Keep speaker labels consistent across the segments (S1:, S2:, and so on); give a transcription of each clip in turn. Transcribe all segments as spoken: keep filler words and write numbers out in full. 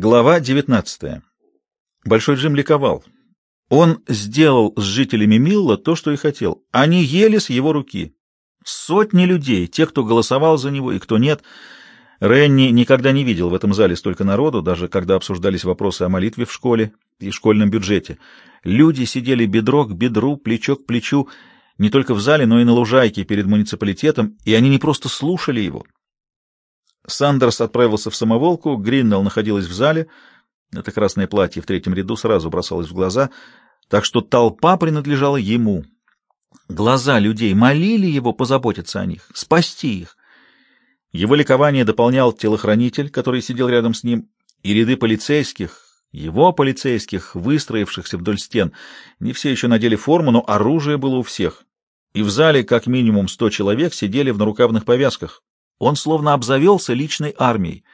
S1: Глава девятнадцатая. Большой Джим ликовал. Он сделал с жителями Милла то, что и хотел. Они ели с его руки. Сотни людей, те, кто голосовал за него и кто нет. Ренни никогда не видел в этом зале столько народу, даже когда обсуждались вопросы о молитве в школе и школьном бюджете. Люди сидели бедро к бедру, плечо к плечу, не только в зале, но и на лужайке перед муниципалитетом, и они не просто слушали его. Сандерс отправился в самоволку, Гриннелл находилась в зале, это красное платье в третьем ряду сразу бросалось в глаза, так что толпа принадлежала ему. Глаза людей молили его позаботиться о них, спасти их. Его ликование дополнял телохранитель, который сидел рядом с ним, и ряды полицейских, его полицейских, выстроившихся вдоль стен. Не все еще надели форму, но оружие было у всех. И в зале как минимум сто человек сидели в нарукавных повязках. Он словно обзавелся личной армией.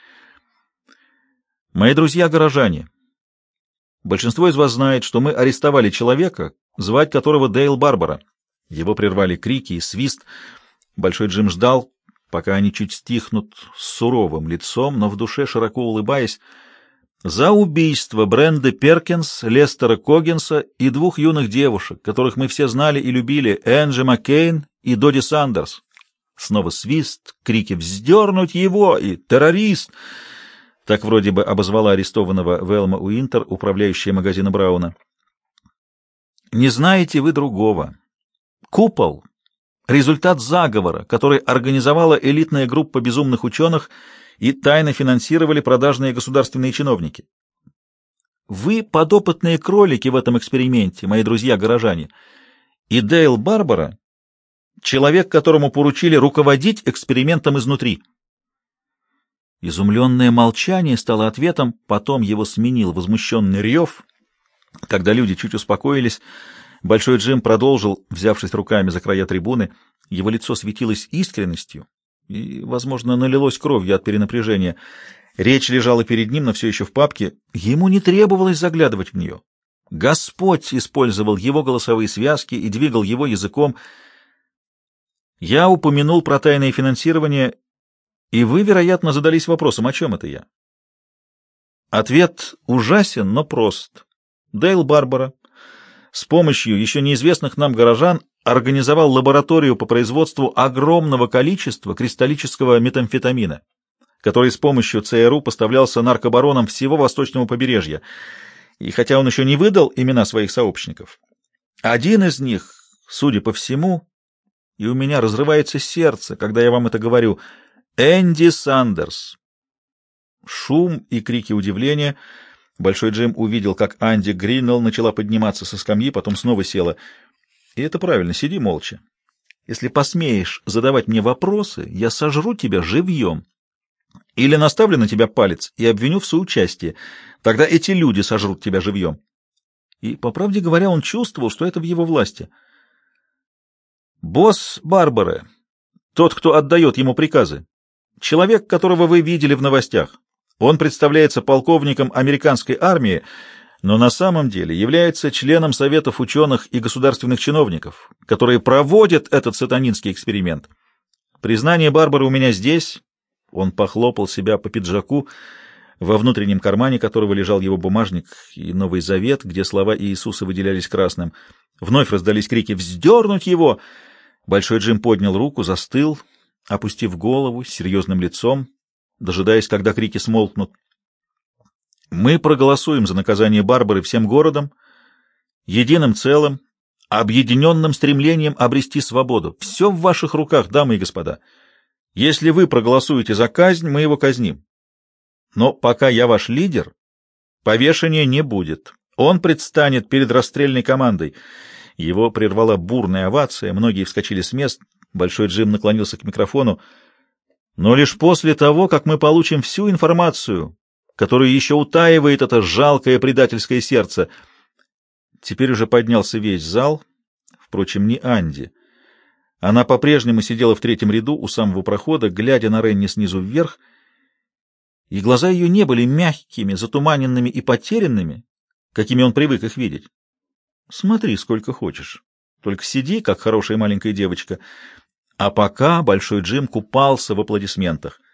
S1: Мои друзья-горожане, большинство из вас знает, что мы арестовали человека, звать которого Дейл Барбара. Его прервали крики и свист. Большой Джим ждал, пока они чуть стихнут, с суровым лицом, но в душе широко улыбаясь, за убийство Бренды Перкинс, Лестера Коггинса и двух юных девушек, которых мы все знали и любили, Энджи Маккейн и Доди Сандерс. Снова свист, крики «Вздернуть его!» и «Террорист!» Так вроде бы обозвала арестованного Велма Уинтер, управляющая магазина Брауна. Не знаете вы другого. Купол — результат заговора, который организовала элитная группа безумных ученых и тайно финансировали продажные государственные чиновники. Вы подопытные кролики в этом эксперименте, мои друзья-горожане, и Дейл Барбара — человек, которому поручили руководить экспериментом изнутри. Изумленное молчание стало ответом, потом его сменил возмущенный рев. Когда люди чуть успокоились, Большой Джим продолжил, взявшись руками за края трибуны. Его лицо светилось искренностью и, возможно, налилось кровью от перенапряжения. Речь лежала перед ним, но все еще в папке. Ему не требовалось заглядывать в нее. Господь использовал его голосовые связки и двигал его языком. Я упомянул про тайное финансирование, и вы, вероятно, задались вопросом, о чем это я? Ответ ужасен, но прост. Дейл Барбара с помощью еще неизвестных нам горожан организовал лабораторию по производству огромного количества кристаллического метамфетамина, который с помощью ЦРУ поставлялся наркобаронам всего восточного побережья. И хотя он еще не выдал имена своих сообщников, один из них, судя по всему, и у меня разрывается сердце, когда я вам это говорю, Энди Сандерс. Шум и крики удивления. Большой Джим увидел, как Анди Гриннелл начала подниматься со скамьи, потом снова села. И это правильно, сиди молча. Если посмеешь задавать мне вопросы, я сожру тебя живьем. Или наставлю на тебя палец и обвиню в соучастии. Тогда эти люди сожрут тебя живьем. И, по правде говоря, он чувствовал, что это в его власти. Босс Барбары, тот, кто отдает ему приказы, человек, которого вы видели в новостях. Он представляется полковником американской армии, но на самом деле является членом советов ученых и государственных чиновников, которые проводят этот сатанинский эксперимент. Признание Барбары у меня здесь. Он похлопал себя по пиджаку, во внутреннем кармане которого лежал его бумажник и Новый Завет, где слова Иисуса выделялись красным. Вновь раздались крики «Вздернуть его!». Большой Джим поднял руку, застыл, опустив голову с серьезным лицом, дожидаясь, когда крики смолкнут. Мы проголосуем за наказание Барбары всем городом, единым целым, объединенным стремлением обрести свободу. Все в ваших руках, дамы и господа. Если вы проголосуете за казнь, мы его казним. Но пока я ваш лидер, повешения не будет. Он предстанет перед расстрельной командой. Его прервала бурная овация, многие вскочили с мест. Большой Джим наклонился к микрофону. Но лишь после того, как мы получим всю информацию, которую еще утаивает это жалкое предательское сердце. Теперь уже поднялся весь зал, впрочем, не Анди. Она по-прежнему сидела в третьем ряду у самого прохода, глядя на Ренни снизу вверх, и глаза ее не были мягкими, затуманенными и потерянными, какими он привык их видеть. Смотри, сколько хочешь. Только сиди, как хорошая маленькая девочка. А пока Большой Джим купался в аплодисментах.